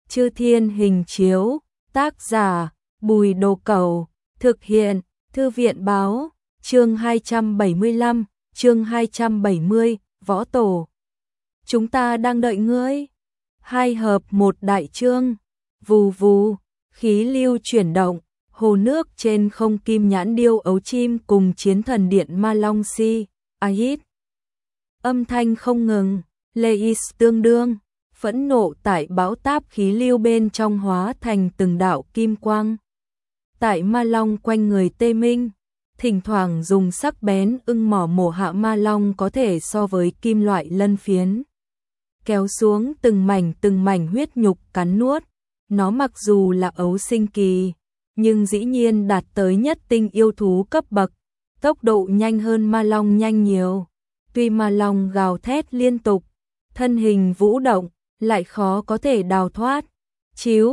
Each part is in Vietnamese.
Chư Thiên Hình Chiếu, tác giả Bùi Đồ Cẩu, thực hiện Thư viện báo, chương 275, chương 270, Võ Tổ. Chúng ta đang đợi ngươi. 2 hợp 1 đại chương, vù vù, khí lưu chuyển động, hồ nước trên không kim nhãn điêu ấu chim cùng chiến thần điện Ma Long Si, Ahit. Âm thanh không ngừng, Leis tương đương, phẫn nộ tại bão táp khí lưu bên trong hóa thành từng đạo kim quang. Tại Ma Long quanh người tê minh, thỉnh thoảng dùng sắc bén ưng mỏ mổ hạ Ma Long có thể so với kim loại lân phiến. Kéo xuống từng mảnh huyết nhục cắn nuốt, nó mặc dù là ấu sinh kỳ, nhưng dĩ nhiên đạt tới nhất tinh yêu thú cấp bậc, tốc độ nhanh hơn Ma Long nhanh nhiều. Tuy Ma Long gào thét liên tục, thân hình vũ động, lại khó có thể đào thoát. Chíu,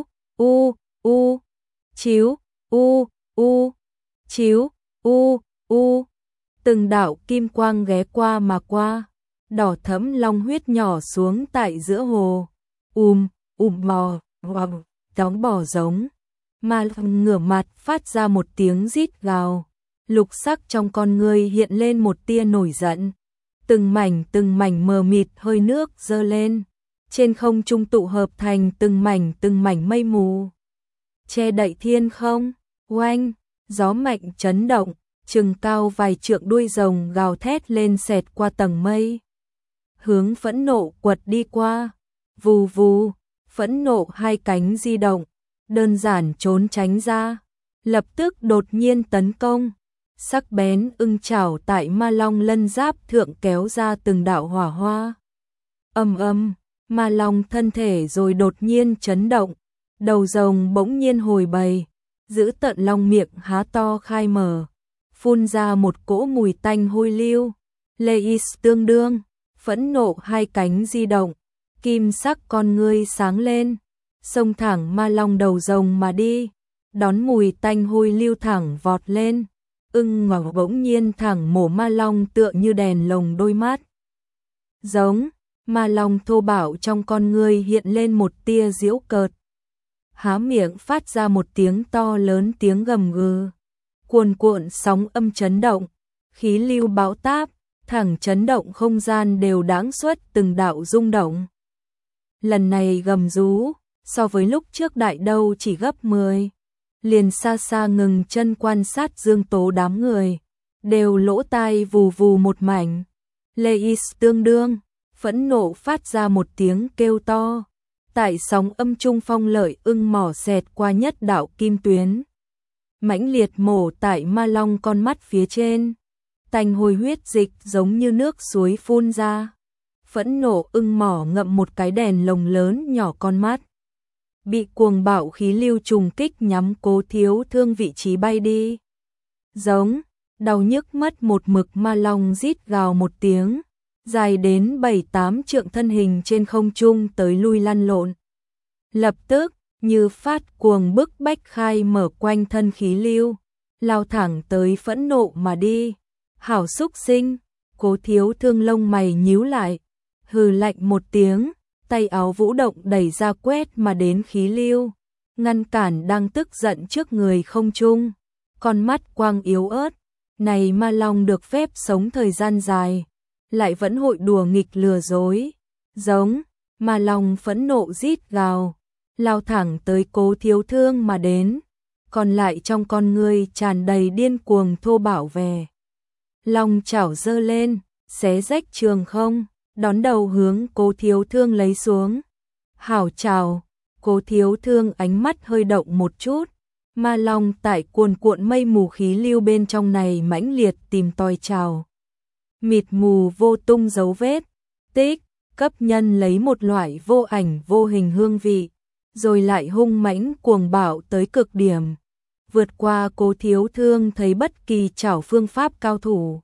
chíu, chíu, từng đạo kim quang ghé qua mà qua, đỏ thẫm long huyết nhỏ xuống tại giữa hồ. Bò, đóng bò giống. Ma Long ngửa mặt phát ra một tiếng rít gào, lục sắc trong con ngươi hiện lên một tia nổi giận. Từng mảnh mờ mịt hơi nước dơ lên, trên không trung tụ hợp thành từng mảnh mây mù, che đậy thiên không. Oanh, gió mạnh chấn động, chừng cao vài trượng đuôi rồng gào thét lên xẹt qua tầng mây, hướng phẫn nộ quật đi qua. Vù vù, phẫn nộ hai cánh di động, đơn giản trốn tránh ra, lập tức đột nhiên tấn công. Sắc bén ưng chảo tại Ma Long lân giáp thượng kéo ra từng đạo hỏa hoa. Ma Long thân thể rồi đột nhiên chấn động, đầu rồng bỗng nhiên hồi bầy, giữ tận long miệng há to khai mở, phun ra một cỗ mùi tanh hôi lưu. Leis tương đương, phẫn nộ hai cánh di động, kim sắc con ngươi sáng lên, xông thẳng Ma Long đầu rồng mà đi, đón mùi tanh hôi lưu thẳng vọt lên. Ưng ngọc bỗng nhiên thẳng mổ Ma Long tựa như đèn lồng đôi mắt. Giống, Ma Long thô bạo trong con ngươi hiện lên một tia giễu cợt. Há miệng phát ra một tiếng to lớn, tiếng gầm gừ. Cuồn sóng âm chấn động, khí lưu bão táp, thẳng chấn động không gian đều đáng xuất từng đạo rung động. Lần này gầm rú, so với lúc trước đại đâu chỉ gấp 10. Liền xa xa ngừng chân quan sát Dương Tố đám người, đều lỗ tai vù vù một mảnh. Leis tương đương, phẫn nộ phát ra một tiếng kêu to, tại sóng âm trung phong lợi ưng mỏ xẹt qua nhất đạo kim tuyến, mãnh liệt mổ tại Ma Long con mắt phía trên, tanh hôi huyết dịch giống như nước suối phun ra. Phẫn nộ ưng mỏ ngậm một cái đèn lồng lớn nhỏ con mắt, bị cuồng bạo khí lưu trùng kích nhắm Cố Thiếu Thương vị trí bay đi. Giống, đau nhức mất một mực. Ma Long rít gào một tiếng, dài đến 7-8 trượng thân hình trên không trung tới lui lăn lộn. Lập tức, như phát cuồng bức bách khai mở quanh thân khí lưu, lao thẳng tới phẫn nộ mà đi. Hảo xúc sinh, Cố Thiếu Thương lông mày nhíu lại, hừ lạnh một tiếng, tay áo vũ động đẩy ra quét mà đến khí lưu, ngăn cản đang tức giận trước người không trung. Con mắt quang yếu ớt, này Ma Long được phép sống thời gian dài, lại vẫn hội đùa nghịch lừa dối. Giống, Ma Long phẫn nộ rít gào, lao thẳng tới Cố Thiếu Thương mà đến, còn lại trong con ngươi tràn đầy điên cuồng thô bạo về. Long chảo giơ lên, xé rách trường không, đón đầu hướng Cố Thiếu Thương lấy xuống. Hảo chào, Cố Thiếu Thương ánh mắt hơi động một chút. Ma Long tại cuồn mây mù khí lưu bên trong này mãnh liệt tìm tòi chào. Mịt mù vô tung dấu vết, tích, cấp nhân lấy một loại vô ảnh vô hình hương vị, rồi lại hung mãnh cuồng bạo tới cực điểm, vượt qua Cố Thiếu Thương thấy bất kỳ chảo phương pháp cao thủ.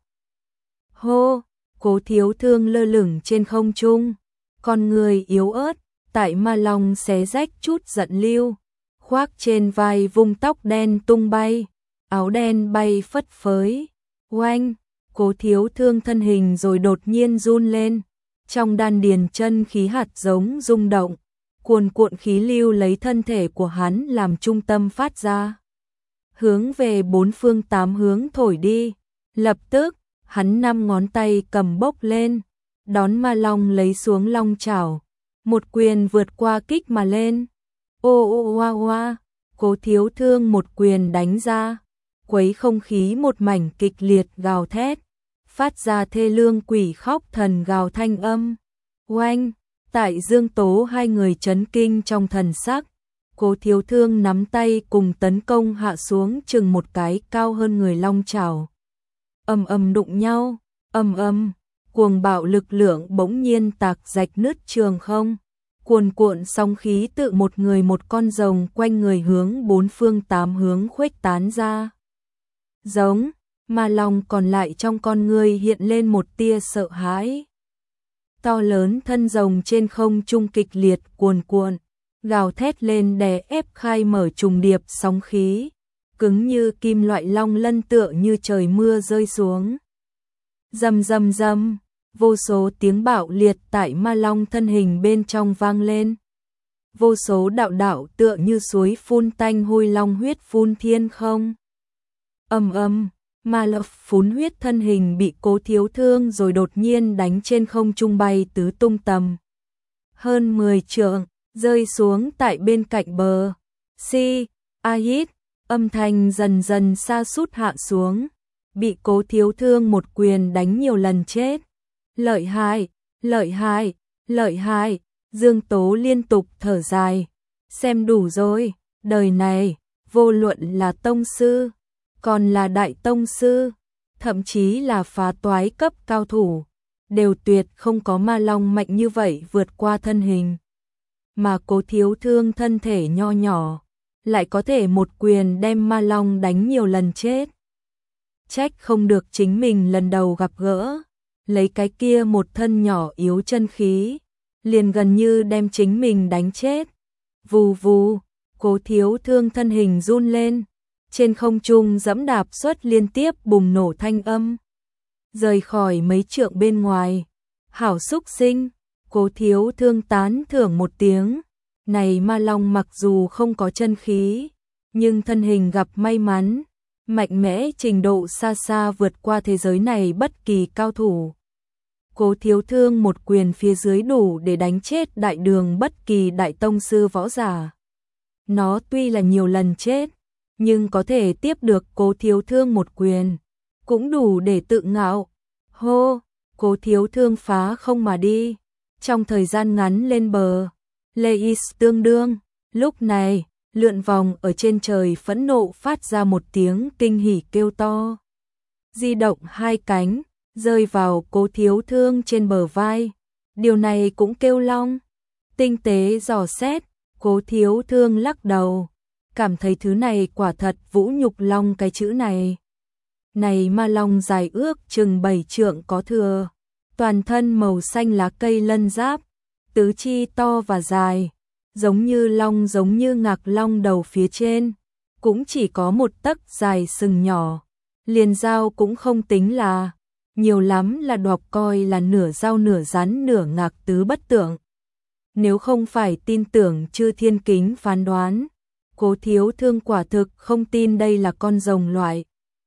Hô! Cố Thiếu Thương lơ lửng trên không trung, con người yếu ớt, tại Ma Long xé rách chút giận lưu, khoác trên vai vung tóc đen tung bay, áo đen bay phất phới. Oanh, Cố Thiếu Thương thân hình rồi đột nhiên run lên, trong đan điền chân khí hạt giống rung động, cuồn cuộn khí lưu lấy thân thể của hắn làm trung tâm phát ra, hướng về bốn phương tám hướng thổi đi. Lập tức, hắn 5 ngón tay cầm bốc lên, đón ma long lấy xuống long chảo, một quyền vượt qua kích mà lên. Ô ô oa oa, Cố Thiếu Thương một quyền đánh ra, quấy không khí một mảnh kịch liệt gào thét, phát ra thê lương quỷ khóc thần gào thanh âm. Oanh, tại Dương Tố hai người chấn kinh trong thần sắc, Cố Thiếu Thương nắm tay cùng tấn công hạ xuống chừng một cái cao hơn người long chảo. Ầm ầm đụng nhau, ầm ầm, cuồng bạo lực lượng bỗng nhiên tạc rạch nứt trường không. Cuồn cuộn sóng khí tự một người một con rồng quanh người hướng bốn phương tám hướng khuếch tán ra. Giống, ma long còn lại trong con người hiện lên một tia sợ hãi. To lớn thân rồng trên không trung kịch liệt cuồn cuộn, gào thét lên đè ép khai mở trùng điệp sóng khí, cứng như kim loại long lân tựa như trời mưa rơi xuống. Rầm rầm rầm, vô số tiếng bạo liệt tại ma long thân hình bên trong vang lên. Vô số đạo đạo tựa như suối phun tanh hôi long huyết phun thiên không. Ầm ầm, ma lập phun huyết thân hình bị Cố Thiếu Thương rồi đột nhiên đánh trên không trung bay tứ tung tầm. Hơn 10 trượng, rơi xuống tại bên cạnh bờ. Si, a hít, âm thanh dần dần sa sút hạ xuống. Bị Cố Thiếu Thương một quyền đánh nhiều lần chết. Lợi hại, lợi hại, lợi hại, Dương Tố liên tục thở dài. Xem đủ rồi, đời này, vô luận là tông sư, còn là đại tông sư, thậm chí là phá toái cấp cao thủ, đều tuyệt không có ma long mạnh như vậy vượt qua thân hình. Mà Cố Thiếu Thương thân thể nho nhỏ, lại có thể một quyền đem ma long đánh nhiều lần chết. Trách không được chính mình lần đầu gặp gỡ, lấy cái kia một thân nhỏ yếu chân khí, liền gần như đem chính mình đánh chết. Vù vù, Cố Thiếu Thương thân hình run lên, trên không trung dẫm đạp xuất liên tiếp bùng nổ thanh âm. Rời khỏi mấy trượng bên ngoài, hảo xúc sinh, Cố Thiếu Thương tán thưởng một tiếng. Này ma long mặc dù không có chân khí, nhưng thân hình gặp may mắn, mạnh mẽ trình độ xa xa vượt qua thế giới này bất kỳ cao thủ. Cố Thiếu Thương một quyền phía dưới đủ để đánh chết đại đường bất kỳ đại tông sư võ giả. Nó tuy là nhiều lần chết, nhưng có thể tiếp được Cố Thiếu Thương một quyền, cũng đủ để tự ngạo. Hô, Cố Thiếu Thương phá không mà đi, trong thời gian ngắn lên bờ. Leis tương đương, lúc này, lượn vòng ở trên trời phẫn nộ phát ra một tiếng kinh hỉ kêu to. Di động hai cánh, rơi vào Cố Thiếu Thương trên bờ vai. Điều này cũng kêu long. Tinh tế dò xét, Cố Thiếu Thương lắc đầu, cảm thấy thứ này quả thật vũ nhục long cái chữ này. Này ma long dài ước chừng 7 trượng có thừa, toàn thân màu xanh lá cây lân giáp, tứ chi to và dài, giống như ngạc long đầu phía trên, cũng chỉ có một tấc dài sừng nhỏ, liền dao cũng không tính là, nhiều lắm là đọc coi là nửa dao nửa rắn nửa ngạc tứ bất tượng. Nếu không phải tin tưởng Chư Thiên Kính phán đoán, Cố Thiếu Thương quả thực không tin đây là con rồng loại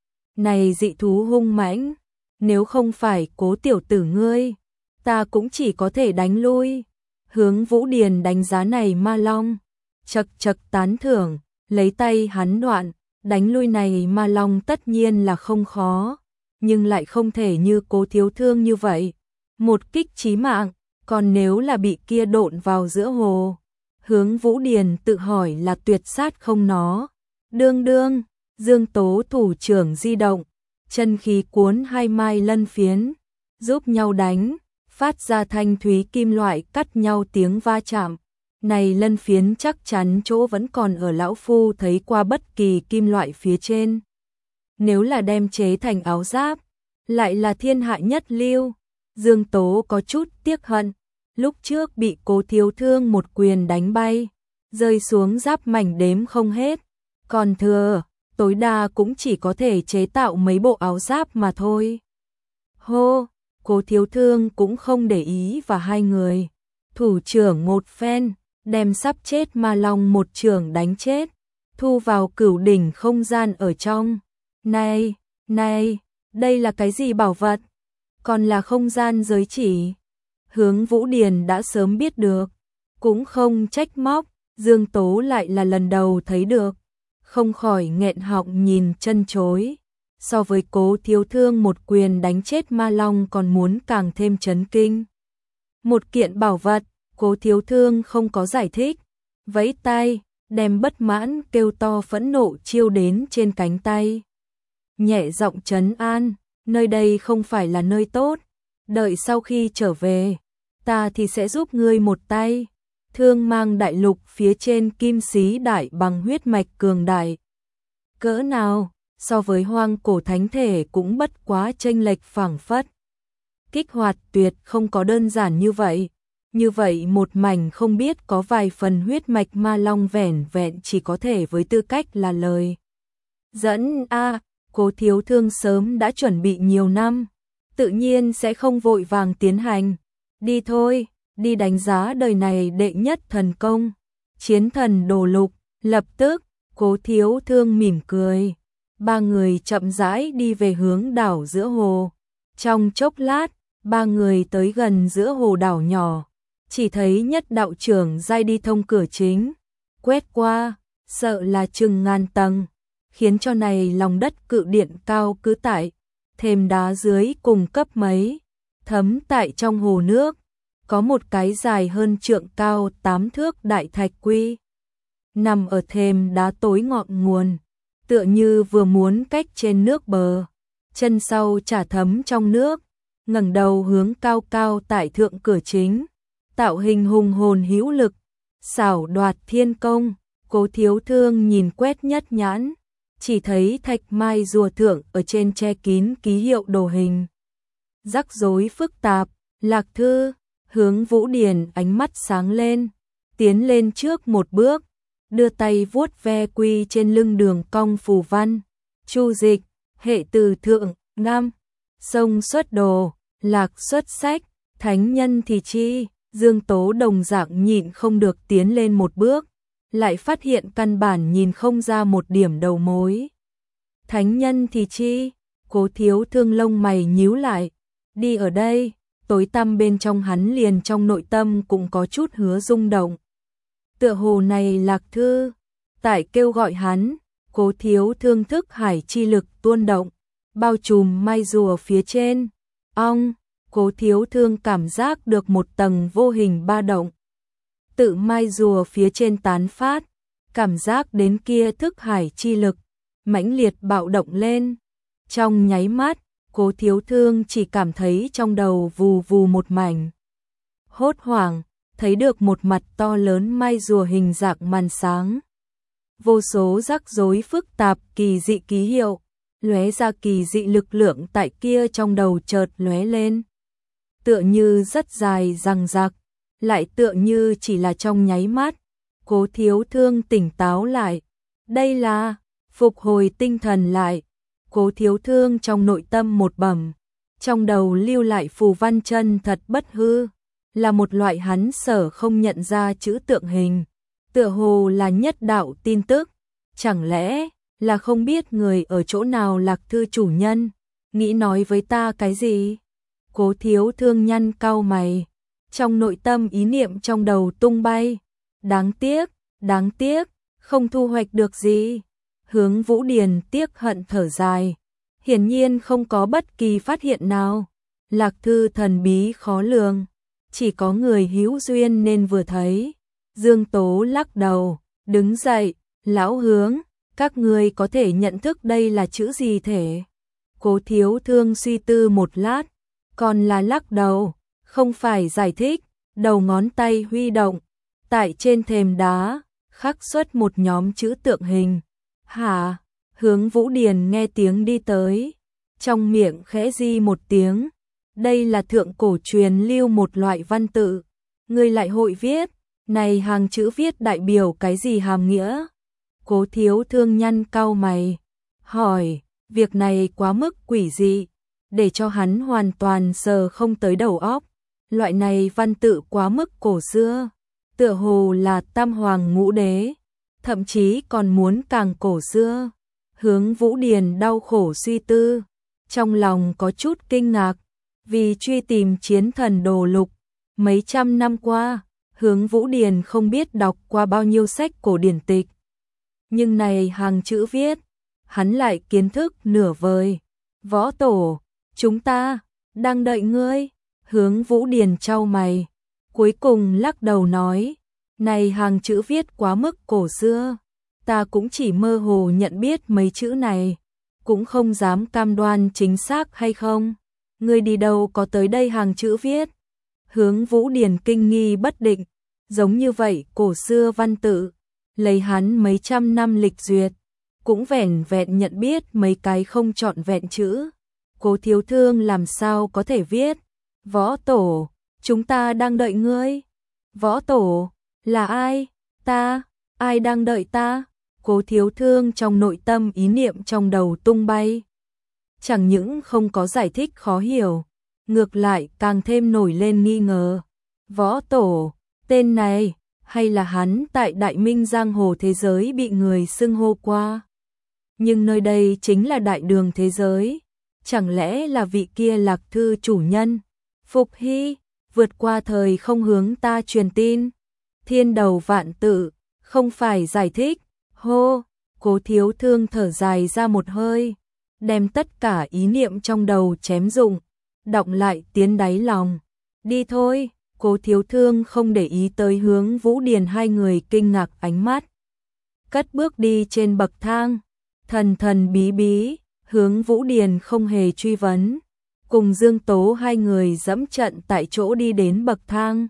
này dị thú hung mãnh, nếu không phải Cố tiểu tử ngươi, ta cũng chỉ có thể đánh lui. Hướng Vũ Điền đánh giá này ma long, chật chật tán thưởng, lấy tay hắn đoạn, đánh lui này ma long tất nhiên là không khó, nhưng lại không thể như Cố Thiếu Thương như vậy, một kích chí mạng, còn nếu là bị kia độn vào giữa hồ. Hướng Vũ Điền tự hỏi là tuyệt sát không nó. Đương đương, Dương Tố thủ trưởng di động, chân khí cuốn hai mai lân phiến, giúp nhau đánh, phát ra thanh thúy kim loại cắt nhau tiếng va chạm. Này lân phiến chắc chắn chỗ vẫn còn ở lão phu thấy qua bất kỳ kim loại phía trên. Nếu là đem chế thành áo giáp, lại là thiên hạ nhất lưu. Dương Tố có chút tiếc hận, lúc trước bị Cố Thiếu Thương một quyền đánh bay, rơi xuống giáp mảnh đếm không hết, còn thừa, tối đa cũng chỉ có thể chế tạo mấy bộ áo giáp mà thôi. Hô, Cố Thiếu Thương cũng không để ý vào hai người, thủ trưởng một phen, đem sắp chết ma long một chưởng đánh chết, thu vào cửu đỉnh không gian ở trong. Này, này, đây là cái gì bảo vật? Còn là không gian giới chỉ. Hướng Vũ Điền đã sớm biết được, cũng không trách móc, Dương Tố lại là lần đầu thấy được, không khỏi nghẹn họng nhìn chân chối. So với Cố Thiếu Thương một quyền đánh chết ma long còn muốn càng thêm chấn kinh. Một kiện bảo vật, Cố Thiếu Thương không có giải thích, vẫy tay, đem bất mãn kêu to phẫn nộ chiêu đến trên cánh tay. Nhẹ giọng trấn an, nơi đây không phải là nơi tốt, đợi sau khi trở về, ta thì sẽ giúp ngươi một tay. Thương mang đại lục phía trên kim xí đại bằng huyết mạch cường đại. Cỡ nào, so với hoang cổ thánh thể cũng bất quá chênh lệch phảng phất. Kích hoạt tuyệt không có đơn giản như vậy. Như vậy một mảnh không biết có vài phần huyết mạch ma long vẻn vẹn chỉ có thể với tư cách là lời dẫn Cố Thiếu Thương sớm đã chuẩn bị nhiều năm, tự nhiên sẽ không vội vàng tiến hành. Đi thôi, đi đánh giá đời này đệ nhất thần công, Chiến Thần Đồ Lục. Lập tức, Cố Thiếu Thương mỉm cười. Ba người chậm rãi đi về hướng đảo giữa hồ. Trong chốc lát, ba người tới gần giữa hồ đảo nhỏ, chỉ thấy nhất đạo trưởng giai đi thông cửa chính, quét qua, sợ là chừng ngàn tầng, khiến cho này lòng đất cự điện cao cứ tại, thềm đá dưới cùng cấp mấy, thấm tại trong hồ nước, có một cái dài hơn trượng cao 8 thước đại thạch quy, nằm ở thềm đá tối ngọn nguồn, tựa như vừa muốn cách trên nước bờ, chân sau chả thấm trong nước, ngẩng đầu hướng cao cao tại thượng cửa chính, tạo hình hùng hồn hữu lực, xảo đoạt thiên công. Cố Thiếu Thương nhìn quét nhất nhãn, chỉ thấy thạch mai rùa thượng ở trên che kín ký hiệu đồ hình. Rắc rối phức tạp, Lạc Thư, Hướng Vũ Điền ánh mắt sáng lên, tiến lên trước một bước, đưa tay vuốt ve quy trên lưng đường cong phù văn. Chu dịch, hệ từ thượng, nam, sông xuất đồ, lạc xuất sách, thánh nhân thì chi. Dương Tố đồng dạng nhịn không được tiến lên một bước, lại phát hiện căn bản nhìn không ra một điểm đầu mối. Thánh nhân thì chi? Cố Thiếu Thương lông mày nhíu lại, đi ở đây, tối tăm bên trong hắn liền trong nội tâm cũng có chút hứa rung động. Tựa hồ này Lạc Thư, tại kêu gọi hắn, Cố Thiếu Thương thức hải chi lực tuôn động, bao trùm mai rùa phía trên. Cố Thiếu Thương cảm giác được một tầng vô hình ba động. Tự mai rùa phía trên tán phát, cảm giác đến kia thức hải chi lực, mãnh liệt bạo động lên. Trong nháy mắt, Cố Thiếu Thương chỉ cảm thấy trong đầu vù vù một mảnh. Hốt hoảng, thấy được một mặt to lớn mai rùa hình dạng màn sáng. Vô số rắc rối phức tạp kỳ dị ký hiệu, lóe ra kỳ dị lực lượng tại kia trong đầu chợt lóe lên. Tựa như rất dài dằng dặc, lại tựa như chỉ là trong nháy mắt. Cố Thiếu Thương tỉnh táo lại, đây là phục hồi tinh thần lại. Cố Thiếu Thương trong nội tâm một bẩm, trong đầu lưu lại phù văn chân thật bất hư, là một loại hắn sở không nhận ra chữ tượng hình, tựa hồ là nhất đạo tin tức, chẳng lẽ là không biết người ở chỗ nào Lạc Thư chủ nhân, nghĩ nói với ta cái gì? Cố Thiếu Thương nhăn cau mày, trong nội tâm ý niệm trong đầu tung bay, đáng tiếc, không thu hoạch được gì. Hướng Vũ Điền tiếc hận thở dài, hiển nhiên không có bất kỳ phát hiện nào. Lạc Thư thần bí khó lường, chỉ có người hữu duyên nên vừa thấy. Dương Tố lắc đầu, đứng dậy, lão Hướng, các ngươi có thể nhận thức đây là chữ gì thể? Cố Thiếu Thương suy tư một lát, còn là lắc đầu, không phải giải thích, đầu ngón tay huy động, tại trên thềm đá, khắc xuất một nhóm chữ tượng hình. Hả? Hướng Vũ Điền nghe tiếng đi tới, trong miệng khẽ di một tiếng, đây là thượng cổ truyền lưu một loại văn tự, ngươi lại hội viết, này hàng chữ viết đại biểu cái gì hàm nghĩa? Cố Thiếu Thương nhăn cau mày, hỏi, việc này quá mức quỷ dị, để cho hắn hoàn toàn sờ không tới đầu óc, loại này văn tự quá mức cổ xưa, tựa hồ là tam hoàng ngũ đế, thậm chí còn muốn càng cổ xưa. Hướng Vũ Điền đau khổ suy tư, trong lòng có chút kinh ngạc, vì truy tìm chiến thần đồ lục, mấy trăm năm qua, Hướng Vũ Điền không biết đọc qua bao nhiêu sách cổ điển tịch. Nhưng này hàng chữ viết, hắn lại kiến thức nửa vời. Võ tổ, chúng ta đang đợi ngươi. Hướng Vũ Điền chau mày, cuối cùng lắc đầu nói, này hàng chữ viết quá mức cổ xưa, ta cũng chỉ mơ hồ nhận biết mấy chữ này, cũng không dám cam đoan chính xác hay không. Ngươi đi đâu có tới đây hàng chữ viết? Hướng Vũ Điền kinh nghi bất định, giống như vậy cổ xưa văn tự, lấy hắn mấy trăm năm lịch duyệt, cũng vẻn vẹn nhận biết mấy cái không trọn vẹn chữ. Cố Thiếu Thương làm sao có thể viết? Võ tổ, chúng ta đang đợi ngươi. Võ tổ, là ai? Ta, ai đang đợi ta? Cố Thiếu Thương trong nội tâm ý niệm trong đầu tung bay. Chẳng những không có giải thích khó hiểu, ngược lại càng thêm nổi lên nghi ngờ. Võ tổ, tên này, hay là hắn tại Đại Minh giang hồ thế giới bị người xưng hô qua? Nhưng nơi đây chính là đại đường thế giới, chẳng lẽ là vị kia Lạc Thư chủ nhân? Phục Hy, vượt qua thời không hướng ta truyền tin. Thiên đầu vạn tự, không phải giải thích. Hô, Cố Thiếu Thương thở dài ra một hơi, đem tất cả ý niệm trong đầu chém rụng, đọng lại tiến đáy lòng. Đi thôi, Cố Thiếu Thương không để ý tới Hướng Vũ Điền hai người kinh ngạc ánh mắt. Cất bước đi trên bậc thang, thần thần bí bí, Hướng Vũ Điền không hề truy vấn. Cùng Dương Tố hai người dẫm trận tại chỗ đi đến bậc thang.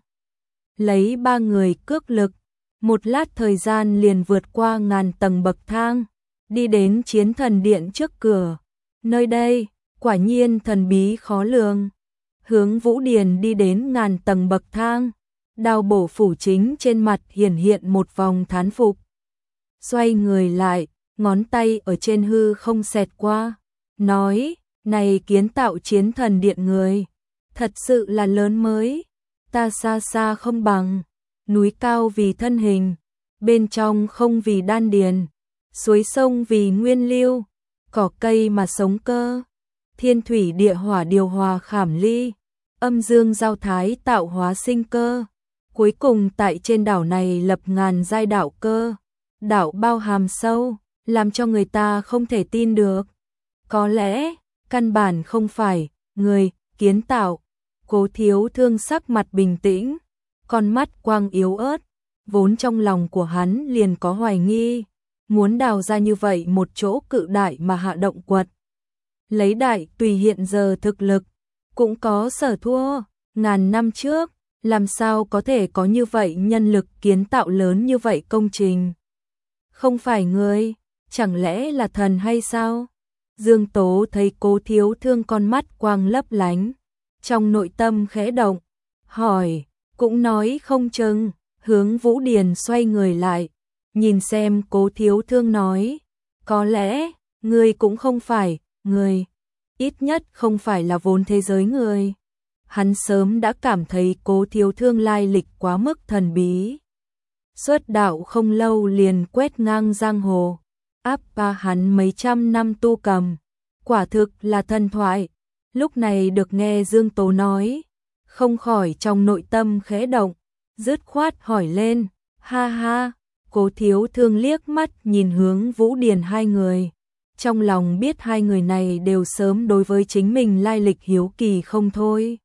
Lấy ba người cước lực, một lát thời gian liền vượt qua ngàn tầng bậc thang, đi đến Chiến Thần Điện trước cửa. Nơi đây, quả nhiên thần bí khó lường. Hướng Vũ Điền đi đến ngàn tầng bậc thang, Đao Bổ phủ chính trên mặt hiển hiện một vòng thán phục. Xoay người lại, ngón tay ở trên hư không xẹt qua, nói, này kiến tạo Chiến Thần Điện người, thật sự là lớn mới, ta xa xa không bằng. Núi cao vì thân hình, bên trong không vì đan điền, suối sông vì nguyên lưu, cỏ cây mà sống cơ, thiên thủy địa hỏa điều hòa khảm ly, âm dương giao thái tạo hóa sinh cơ. Cuối cùng tại trên đảo này lập ngàn giai đạo cơ, đảo bao hàm sâu, làm cho người ta không thể tin được. Có lẽ, căn bản không phải người kiến tạo. Cố Thiếu Thương sắc mặt bình tĩnh, con mắt quang yếu ớt, vốn trong lòng của hắn liền có hoài nghi, muốn đào ra như vậy một chỗ cự đại mà hạ động quật. Lấy đại tùy hiện giờ thực lực, cũng có sở thua, ngàn năm trước, làm sao có thể có như vậy nhân lực kiến tạo lớn như vậy công trình. Không phải người, chẳng lẽ là thần hay sao? Dương Tố thấy Cố Thiếu Thương con mắt quang lấp lánh, trong nội tâm khẽ động, hỏi, cũng nói không chừng. Hướng Vũ Điền xoay người lại, nhìn xem Cố Thiếu Thương nói, có lẽ, người cũng không phải người, ít nhất không phải là vốn thế giới người. Hắn sớm đã cảm thấy Cố Thiếu Thương lai lịch quá mức thần bí. Xuất đạo không lâu liền quét ngang giang hồ, áp ba hắn mấy trăm năm tu cầm, quả thực là thần thoại. Lúc này được nghe Dương Tố nói, không khỏi trong nội tâm khẽ động, dứt khoát hỏi lên, ha ha. Cố Thiếu Thương liếc mắt nhìn Hướng Vũ Điền hai người, trong lòng biết hai người này đều sớm đối với chính mình lai lịch hiếu kỳ không thôi.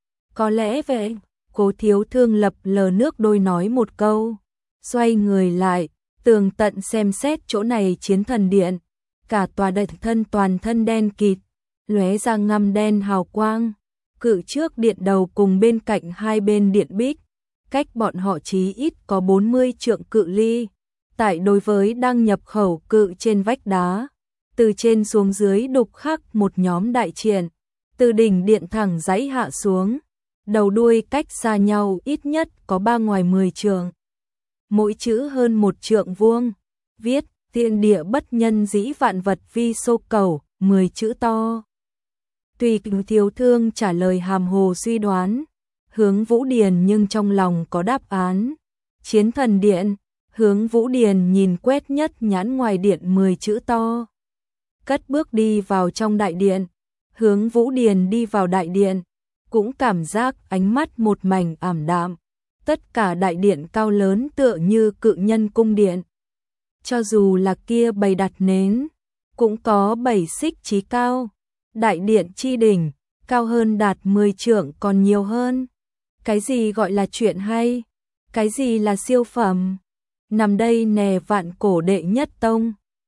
Có lẽ vậy. Cố Thiếu Thương lập lờ nước đôi nói một câu, xoay người lại, tường tận xem xét chỗ này Chiến Thần Điện, cả tòa đại thân toàn thân đen kịt, lóe ra ngăm đen hào quang, cự trước điện đầu cùng bên cạnh hai bên điện bích, cách bọn họ chí ít có 40 trượng cự ly. Tại đối với đang nhập khẩu cự trên vách đá, từ trên xuống dưới đục khắc một nhóm đại triển, từ đỉnh điện thẳng dãy hạ xuống, đầu đuôi cách xa nhau ít nhất có 3 ngoài 10 trượng. Mỗi chữ hơn 1 trượng vuông, viết thiên địa bất nhân dĩ vạn vật vi xô cầu, 10 chữ to. Tùy Thiếu Thương trả lời hàm hồ suy đoán, Hướng Vũ Điền nhưng trong lòng có đáp án. Chiến Thần Điện. Hướng Vũ Điền nhìn quét nhất nhãn ngoài điện 10 chữ to. Cất bước đi vào trong đại điện. Hướng Vũ Điền đi vào đại điện, cũng cảm giác ánh mắt một mảnh ảm đạm. Tất cả đại điện cao lớn tựa như cự nhân cung điện. Cho dù là kia bày đặt nến, cũng có 7 xích chí cao. Đại điện chi đỉnh, cao hơn đạt 10 trượng còn nhiều hơn. Cái gì gọi là chuyện hay? Cái gì là siêu phẩm? Nằm đây nè Vạn Cổ đệ nhất tông,